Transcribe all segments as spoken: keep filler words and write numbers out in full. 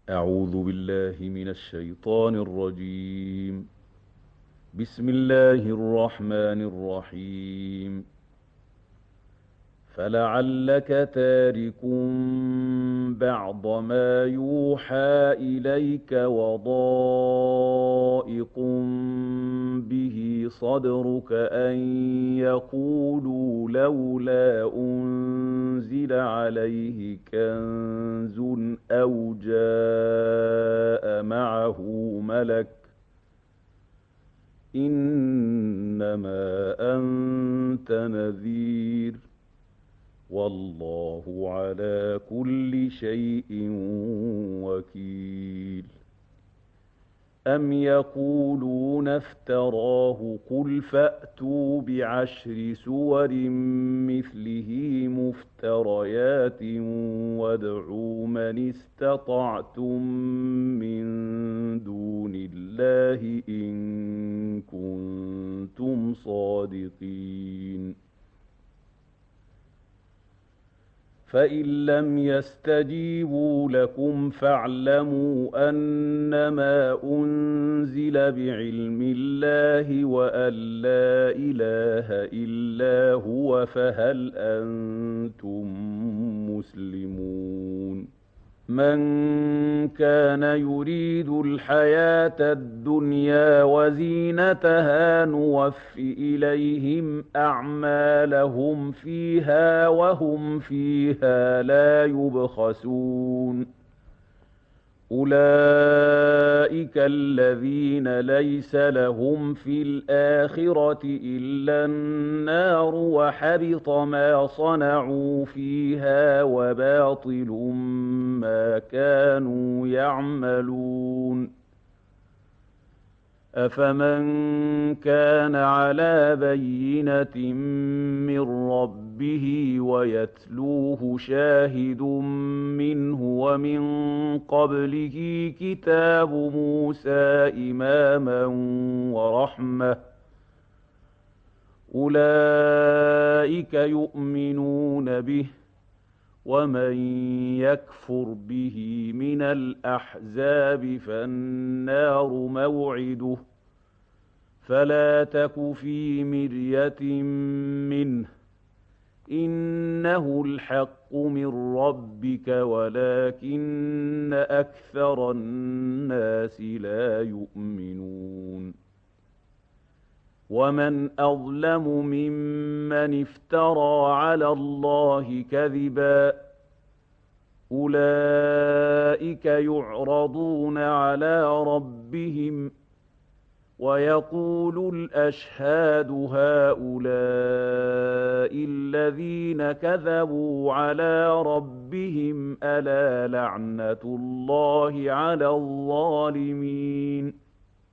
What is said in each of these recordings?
أعوذ بالله من الشيطان الرجيم. بسم الله الرحمن الرحيم. فلعلك تارك بعض ما يوحى إليك وضائق به صدرك أن يقولوا لولا أنزل عليه كنز أو جاء معه ملك إنما أنت نذير والله على كل شيء وكيل. أم يقولون افتراه قل فأتوا بعشر سور مثله مفتريات وادعوا من استطعتم من دون الله إن كنتم صادقين. فإن لم يستجيبوا لكم فاعلموا أنما أنزل بعلم الله وأن لا إله إلا هو فهل أنتم مسلمون. من كان يريد الحياة الدنيا وزينتها نوف إليهم أعمالهم فيها وهم فيها لا يبخسون. أولئك الذين ليس لهم في الآخرة إلا النار وحبط ما صنعوا فيها وباطل ما كانوا يعملون. أفمن كان على بينة من ربه ويتلوه شاهد منه ومن قبله كتاب موسى إماما ورحمة أولئك يؤمنون به ومن يكفر به من الأحزاب فالنار موعده فلا تك في مرية منه إنه الحق من ربك ولكن أكثر الناس لا يؤمنون. ومن أظلم ممن افترى على الله كذبا أولئك يعرضون على ربهم ويقول الأشهاد هؤلاء الذين كذبوا على ربهم ألا لعنة الله على الظالمين.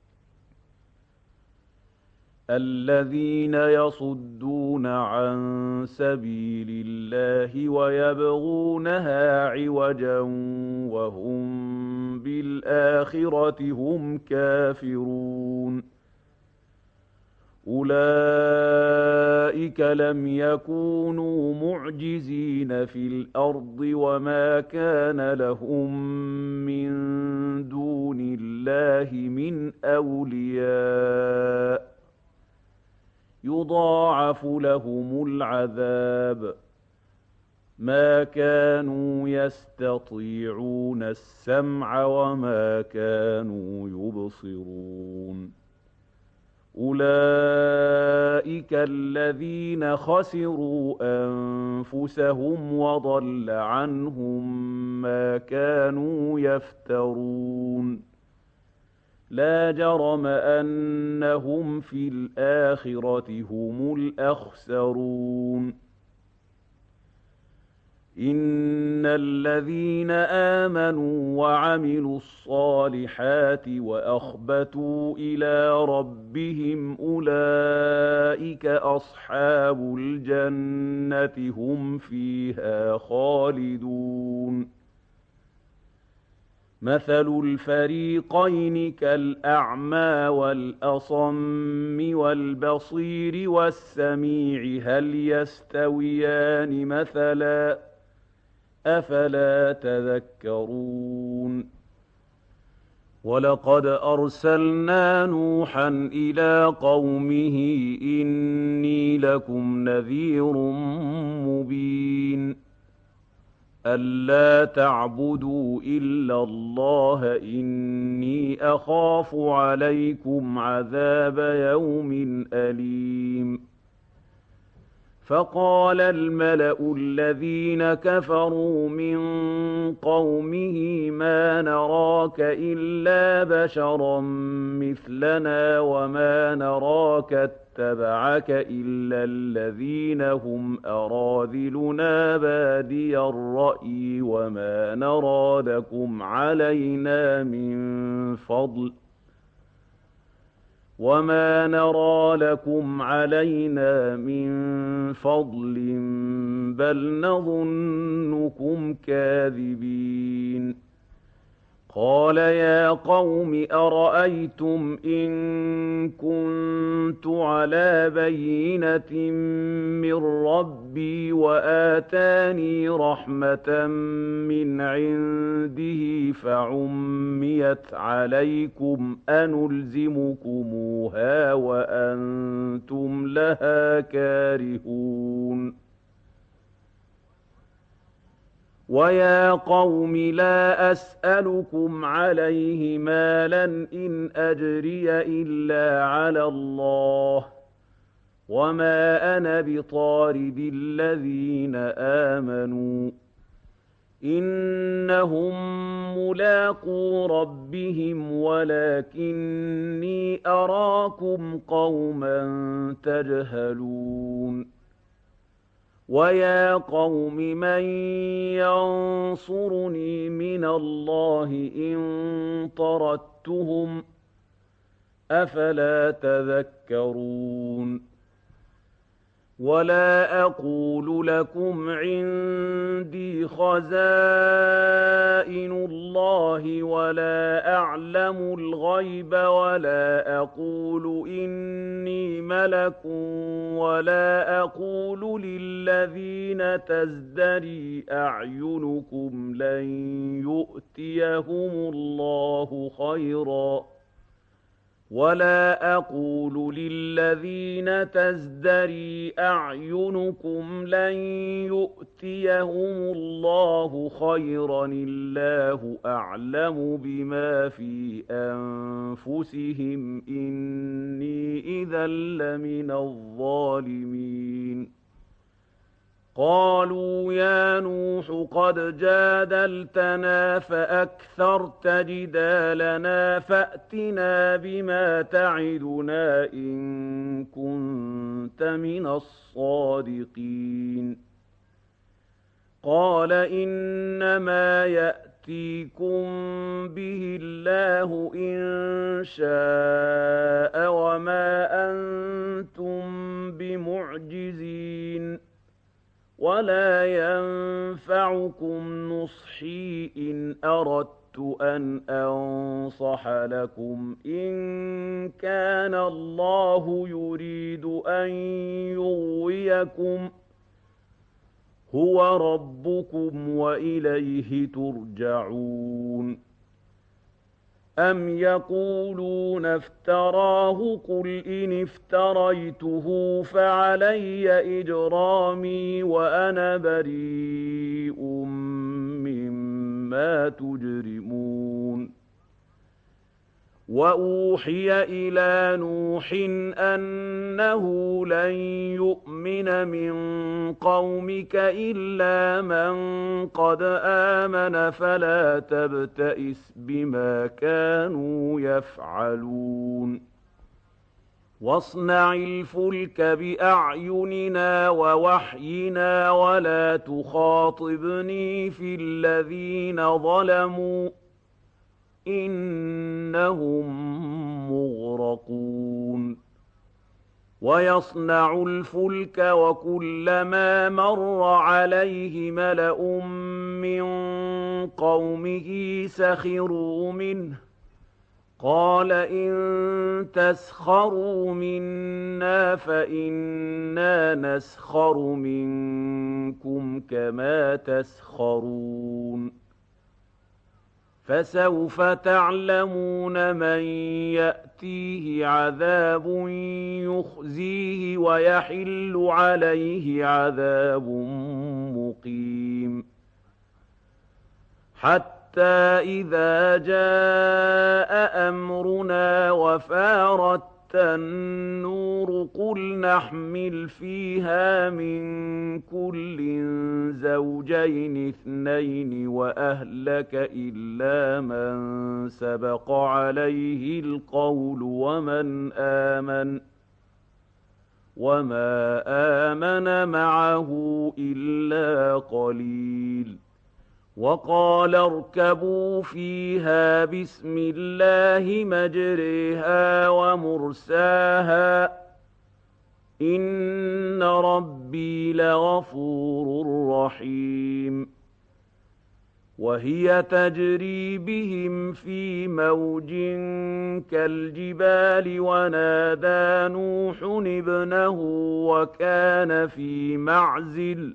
الذين يصدون عن سبيل الله ويبغونها عوجا وهم بالآخرة هم كافرون. أولئك لم يكونوا معجزين في الأرض وما كان لهم من دون الله من أولياء يضاعف لهم العذاب ما كانوا يستطيعون السمع وما كانوا يبصرون. أولئك الذين خسروا أنفسهم وضل عنهم ما كانوا يفترون. لا جرم أنهم في الآخرة هم الأخسرون. إن الذين آمنوا وعملوا الصالحات وأخبتوا إلى ربهم أولئك أصحاب الجنة هم فيها خالدون. مثل الفريقين كالأعمى والأصم والبصير والسميع هل يستويان مثلا أفلا تذكرون. ولقد أرسلنا نوحا إلى قومه إني لكم نذير مبين ألا تعبدوا إلا الله إني أخاف عليكم عذاب يوم أليم فقال الملأ الذين كفروا من قومه ما نراك إلا بشرا مثلنا وما نراك اتبعك إلا الذين هم أراذلنا بادي الرأي وما نرى لكم علينا من فضل وما نرى لكم علينا من فضل بل نظنكم كاذبين قال يا قوم أرأيتم إن كنت على بينة من ربي وآتاني رحمة من عنده فعميت عليكم أنلزمكموها وأنتم لها كارهون ويا قوم لا أسألكم عليه مالا إن أجري إلا على الله وما أنا بطارد الذين آمنوا إنهم ملاقو ربهم ولكني أراكم قوما تجهلون ويا قوم من ينصرني من الله إن طردتهم أفلا تذكرون ولا أقول لكم عندي خزائن الله ولا أعلم الغيب ولا أقول إني ملك ولا أقول للذين تزدري أعينكم لن يؤتيهم الله خيرا ولا أقول للذين تزدري أعينكم لن يؤتيهم الله خيرا الله أعلم بما في أنفسهم إني إذا لمن الظالمين قالوا يا نوح قد جادلتنا فأكثرت جدالنا فأتنا بما تعدنا إن كنت من الصادقين قال إنما يأتيكم به الله إن شاء وما أنتم بمعجزين ولا ينفعكم نصحي إن أردت أن أنصح لكم إن كان الله يريد أن يغويكم هو ربكم وإليه ترجعون أم يقولون افتراه قل إن افتريته فعلي إجرامي وأنا بريء مما تجرمون وأوحي إلى نوح أنه لن يؤمن من قومك إلا من قد آمن فلا تبتئس بما كانوا يفعلون واصنع الفلك بأعيننا ووحينا ولا تخاطبني في الذين ظلموا إنهم مغرقون ويصنع الفلك وكلما مر عليه ملأ من قومه سخروا منه قال إن تسخروا منا فإنا نسخر منكم كما تسخرون فسوف تعلمون من يأتيه عذاب يخزيه ويحل عليه عذاب مقيم حتى إذا جاء أمرنا وفارت النور قل نحمل فيها من كل زوجين اثنين وأهلك إلا من سبق عليه القول ومن آمن وما آمن معه إلا قليل وقال اركبوا فيها بسم الله مجريها ومرساها إن ربي لغفور رحيم وهي تجري بهم في موج كالجبال ونادى نوح ابنه وكان في معزل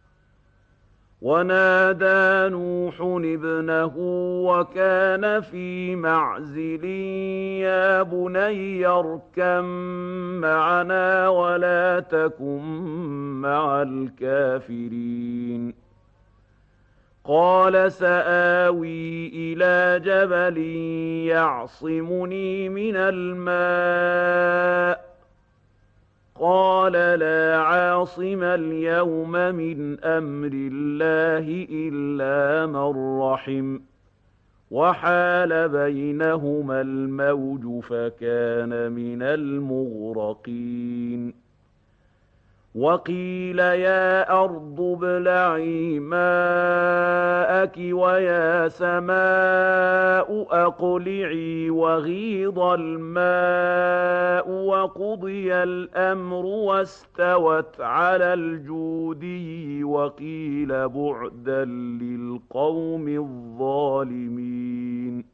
ونادى نوح ابنه وكان في معزل يا بني اركب معنا ولا تكن مع الكافرين قال سآوي إلى جبل يعصمني من الماء قال لا عاصم اليوم من أمر الله إلا من رحم وحال بينهما الموج فكان من المغرقين وقيل يا أرض ابلعي ماءك ويا سماء أقلعي وغيض الماء وقضي الأمر واستوت على الجودي وقيل بعدا للقوم الظالمين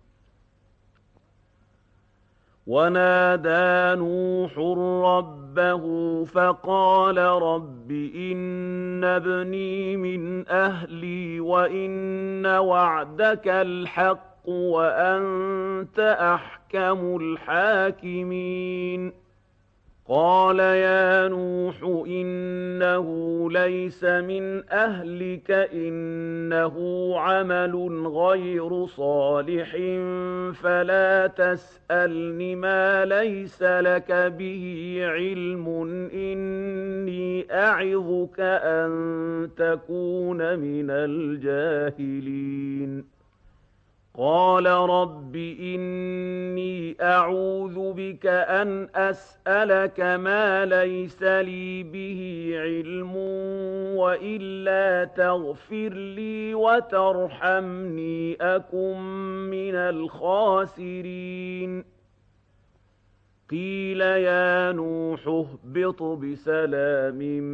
ونادى نوح ربه فقال رب إن ابني من أهلي وإن وعدك الحق وأنت أحكم الحاكمين قال يا نوح إنه ليس من أهلك إنه عمل غير صالح فلا تسألني ما ليس لك به علم إني أعظك أن تكون من الجاهلين قال رب إني أعوذ بك أن أسألك ما ليس لي به علم وإلا تغفر لي وترحمني أكن من الخاسرين قيل يا نوح اهبط بسلام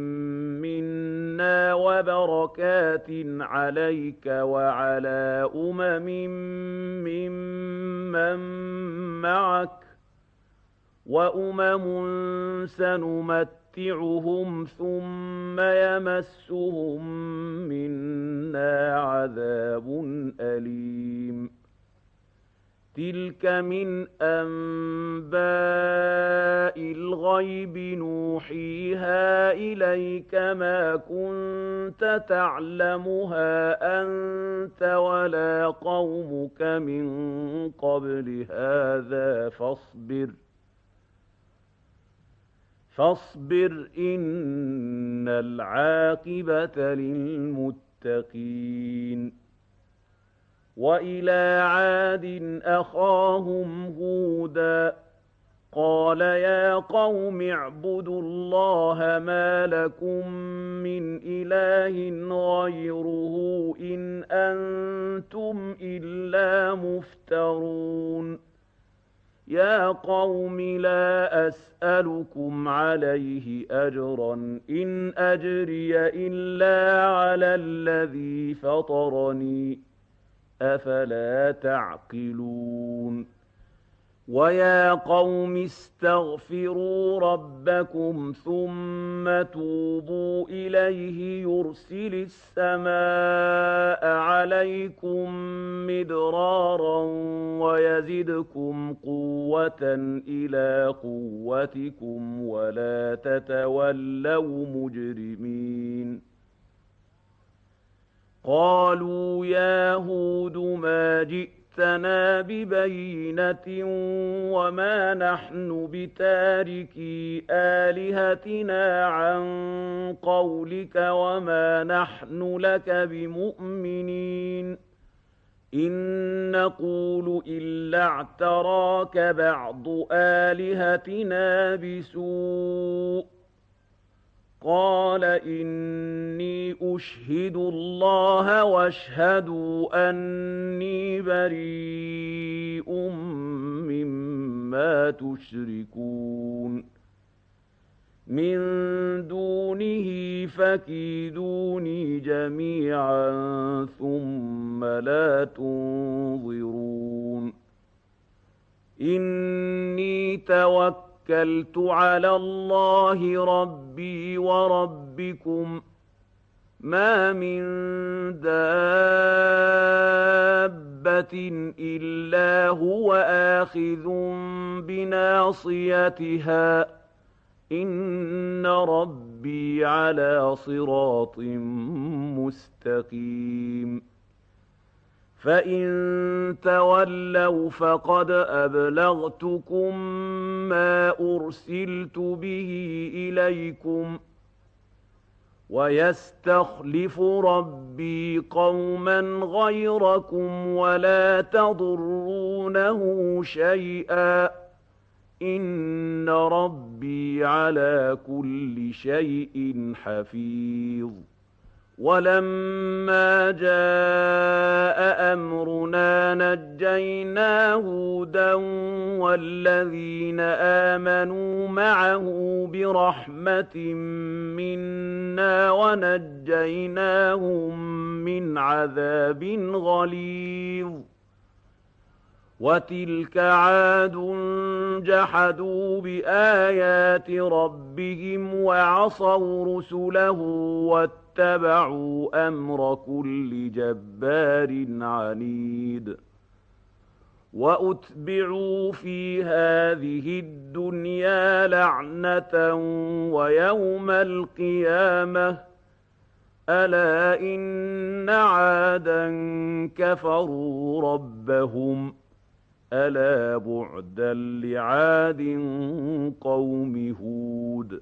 منا وبركات عليك وعلى أمم ممن معك وأمم سنمتعهم ثم يمسهم منا عذاب أليم تلك من أنباء الغيب نوحيها إليك ما كنت تعلمها أنت ولا قومك من قبل هذا فاصبر فاصبر إن العاقبة للمتقين وإلى عاد أخاهم هودا قال يا قوم اعبدوا الله ما لكم من إله غيره إن أنتم إلا مفترون يا قوم لا أسألكم عليه أجرا إن أجري إلا على الذي فطرني أفلا تعقلون ويا قوم استغفروا ربكم ثم توبوا إليه يرسل السماء عليكم مدرارا ويزدكم قوة إلى قوتكم ولا تتولوا مجرمين. قالوا يا هود ما جئتنا ببينة وما نحن بتاركي آلهتنا عن قولك وما نحن لك بمؤمنين إن نقول إلا اعتراك بعض آلهتنا بسوء. قال إني أشهد الله واشهدوا أني بريء مما تشركون من دونه فكيدوني جميعا ثم لا تنظرون. إني توكلت توكلت على الله ربي وربكم ما من دابة إلا هو آخذ بناصيتها إن ربي على صراط مستقيم. فإن تولوا فقد أبلغتكم ما أرسلت به إليكم ويستخلف ربي قوما غيركم ولا تضرونه شيئا إن ربي على كل شيء حفيظ. ولما جاء أمرنا نجينا هودا والذين آمنوا معه برحمة منا ونجيناهم من عذاب غليظ. وتلك عاد جحدوا بآيات ربهم وعصوا رسله واتبعوا أمر كل جبار عنيد. وأتبعوا في هذه الدنيا لعنة ويوم القيامة ألا إن عادا كفروا ربهم ألا بعدا لعاد قوم هود.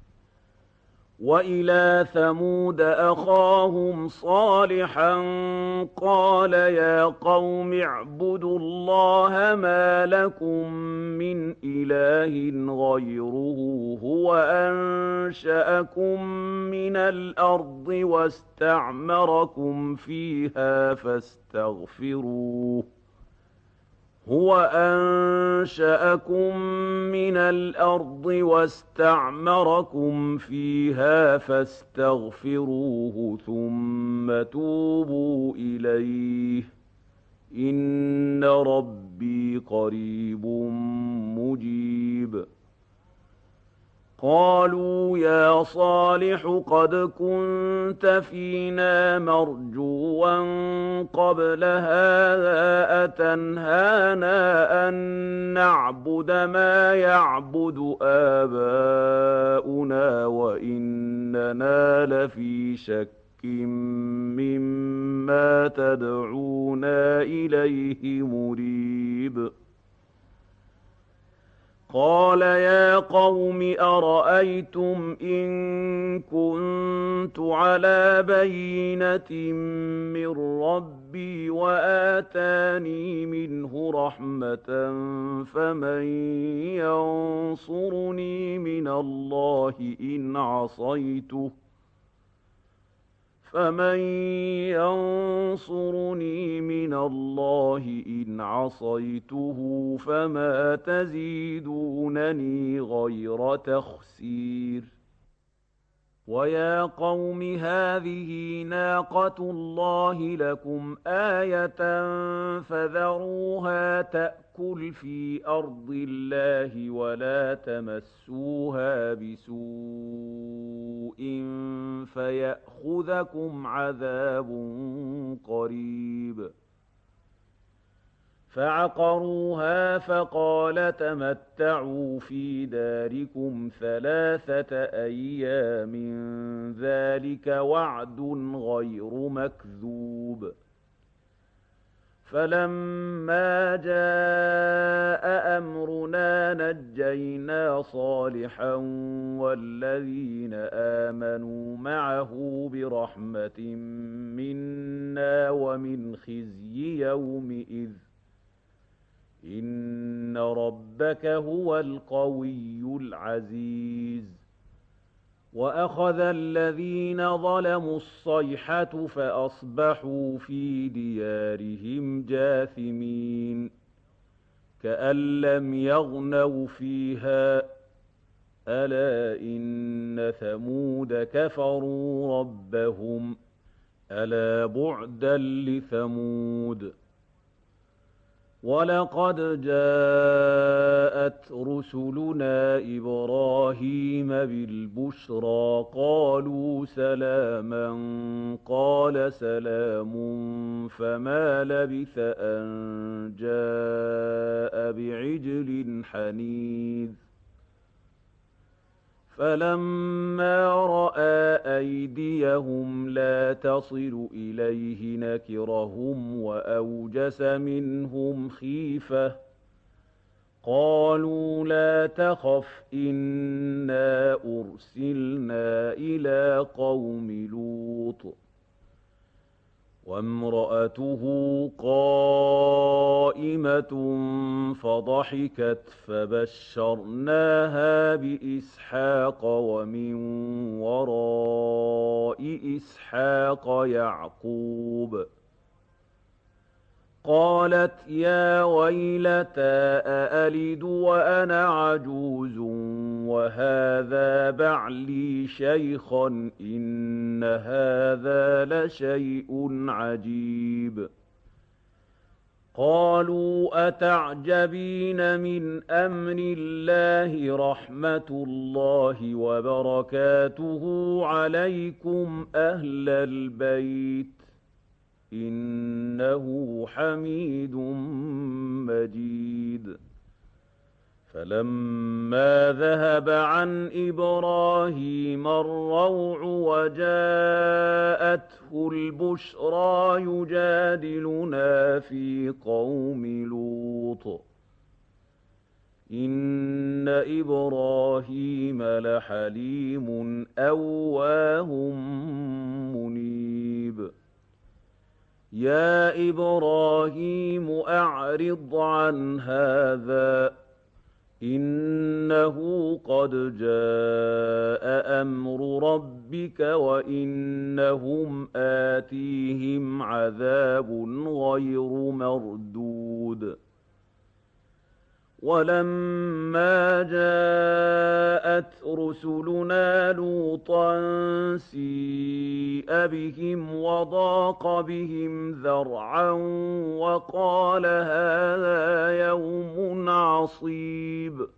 وإلى ثمود أخاهم صالحا قال يا قوم اعبدوا الله ما لكم من إله غيره هو أنشأكم من الأرض واستعمركم فيها فاستغفروه هو أنشأكم من الأرض واستعمركم فيها فاستغفروه ثم توبوا إليه إن ربي قريب مجيب. قالوا يا صالح قد كنت فينا مرجوا قبل هذا أتنهانا أن نعبد ما يعبد آباؤنا وإننا لفي شك مما تدعونا إليه مريب. قال يا قوم أرأيتم إن كنت على بينة من ربي وآتاني منه رحمة فمن ينصرني من الله إن عصيته فمن ينصرني من الله إن عصيته فما تزيدونني غير تخسير. ويا قوم هذه ناقة الله لكم آية فذروها تأكل في أرض الله ولا تمسوها بسوء فيأخذكم عذاب قريب. فعقروها فقال تمتعوا في داركم ثلاثة أيام ذلك وعد غير مكذوب. فلما جاء أمرنا نجينا صالحا والذين آمنوا معه برحمة منا ومن خزي يومئذ إن ربك هو القوي العزيز. وأخذ الذين ظلموا الصيحة فأصبحوا في ديارهم جاثمين كأن لم يغنوا فيها ألا إن ثمود كفروا ربهم ألا بعدا لثمود. ولقد جاءت رسلنا إبراهيم بالبشرى قالوا سلاما قال سلام فما لبث أن جاء بعجل حنيذ. فلما رأى أيديهم لا تصل إليه نكرهم وأوجس منهم خيفة قالوا لا تخف إنا أرسلنا إلى قوم لوط وامرأته قائمة فضحكت فبشرناها بإسحاق ومن وراء إسحاق يعقوب. قالت يا ويلتى أألد وأنا عجوز وهذا بعلي شيخا إن هذا لشيء عجيب. قالوا أتعجبين من أمر الله رحمة الله وبركاته عليكم أهل البيت إنه حميد مجيد. فلما ذهب عن إبراهيم الروع وجاءته البشرى يجادلنا في قوم لوط إن إبراهيم لحليم أواه منيب. يا إبراهيم أعرض عن هذا إنه قد جاء أمر ربك وإنهم آتيهم عذاب غير مردود. ولما جاءت رسلنا لوطا سيء بهم وضاق بهم ذرعا وقال هذا يوم عصيب.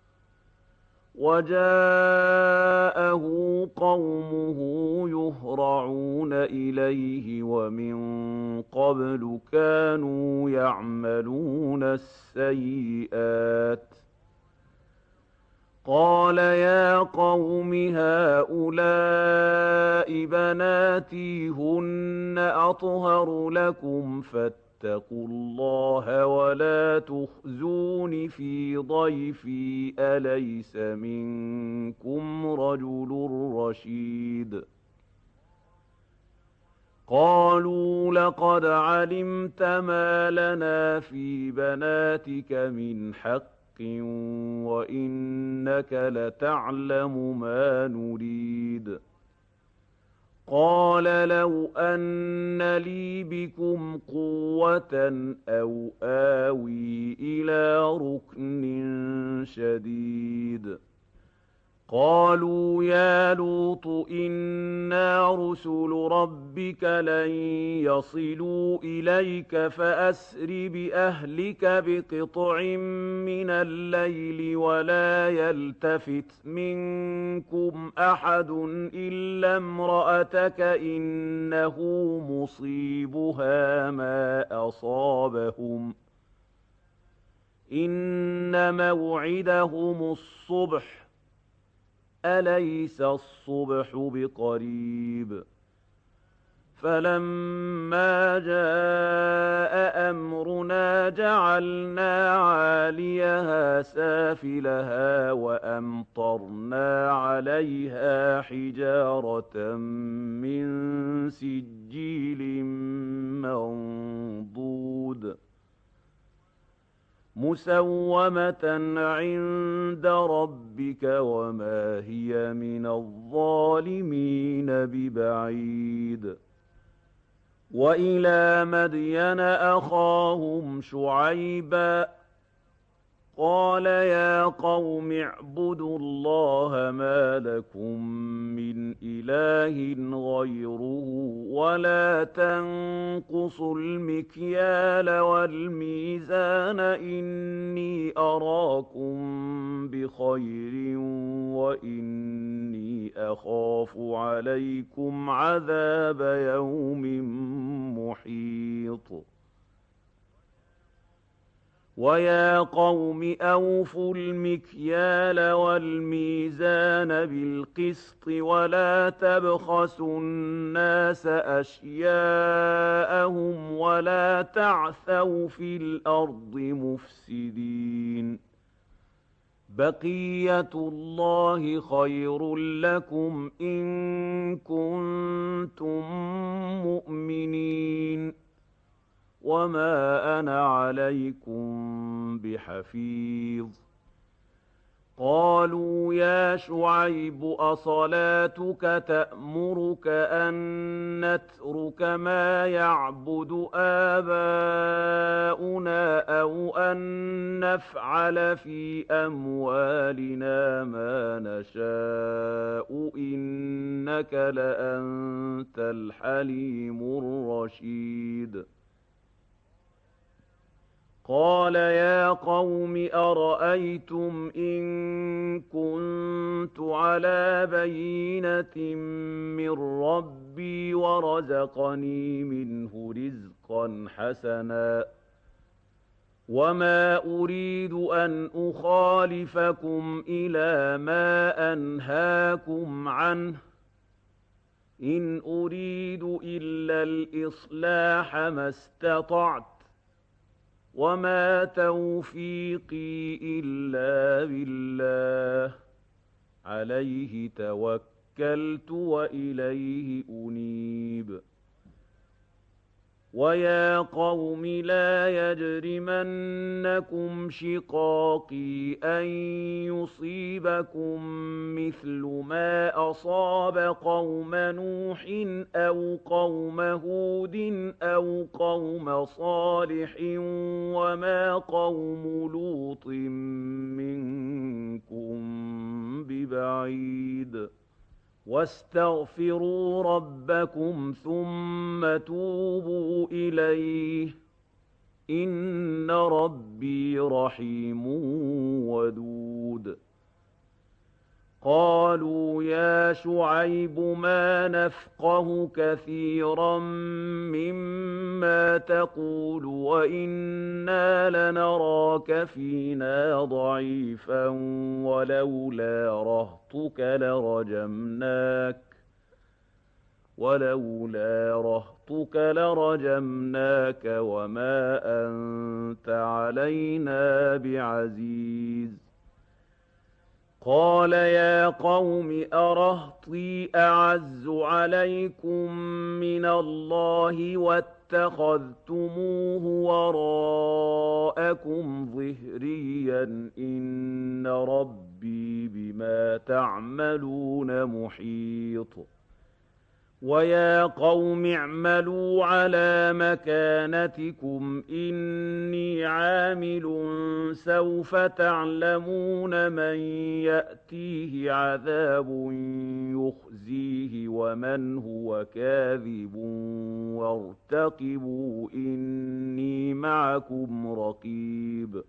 وجاءه قومه يهرعون إليه ومن قبل كانوا يعملون السيئات. قال يا قوم هؤلاء بناتي هن أطهر لكم فاتقوا الله ولا تخزون في ضيفي أليس منكم رجل رشيد. قالوا لقد علمت ما لنا في بناتك من حق وإنك لتعلم ما نريد. قال لو أن لي بكم قوة أو آوي إلى ركن شديد. قالوا يا لوط إنا رسل ربك لن يصلوا إليك فأسر بأهلك بقطع من الليل ولا يلتفت منكم أحد إلا امرأتك إنه مصيبها ما أصابهم إن موعدهم الصبح أليس الصبح بقريب فلما جاء أمرنا جعلنا عاليها سافلها وأمطرنا عليها حجارة من سجيل منضود مسومة عند ربك وما هي من الظالمين ببعيد وإلى مدين أخاهم شعيبا قال يا قوم اعبدوا الله ما لكم من إله غيره ولا تنقصوا المكيال والميزان إني أراكم بخير وإني أخاف عليكم عذاب يوم محيط ويا قوم أوفوا المكيال والميزان بالقسط ولا تبخسوا الناس أشياءهم ولا تعثوا في الأرض مفسدين بقية الله خير لكم إن كنتم مؤمنين وما أنا عليكم بحفيظ قالوا يا شعيب أصلاتك تأمرك أن نترك ما يعبد آباؤنا أو أن نفعل في أموالنا ما نشاء إنك لأنت الحليم الرشيد قال يا قوم أرأيتم إن كنت على بينة من ربي ورزقني منه رزقا حسنا وما أريد أن أخالفكم إلى ما أنهاكم عنه إن أريد إلا الإصلاح ما استطعت وما توفيقي إلا بالله عليه توكلت وإليه أنيب ويا قوم لا يجرمنكم شقاقي أن يصيبكم مثل ما أصاب قوم نوح أو قوم هود أو قوم صالح وما قوم لوط منكم ببعيد واستغفروا ربكم ثم توبوا إليه إن ربي رحيم ودود قالوا يا شعيب ما نفقه كثيرا مما تقول وإنا لنراك فينا ضعيفا ولولا رهطك لرجمناك ولولا رهطك لرجمناك وما أنت علينا بعزيز قال يا قوم أرهطي أعز عليكم من الله واتخذتموه وراءكم ظهريا إن ربي بما تعملون محيط ويا قوم اعملوا على مكانتكم إني عامل سوف تعلمون من يأتيه عذاب يخزيه ومن هو كاذب وارتقبوا إني معكم رقيب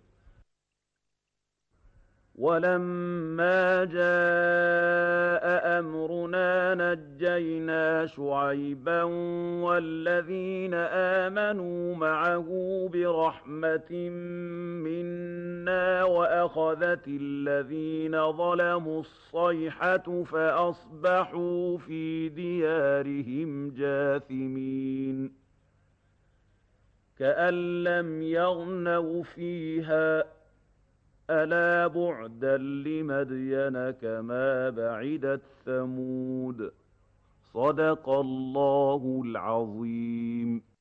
ولما جاء أمرنا نجينا شعيبا والذين آمنوا معه برحمة منا وأخذت الذين ظلموا الصيحة فأصبحوا في ديارهم جاثمين كأن لم يغنوا فيها ألا بعدا لمدين كما بعدت ثمود صدق الله العظيم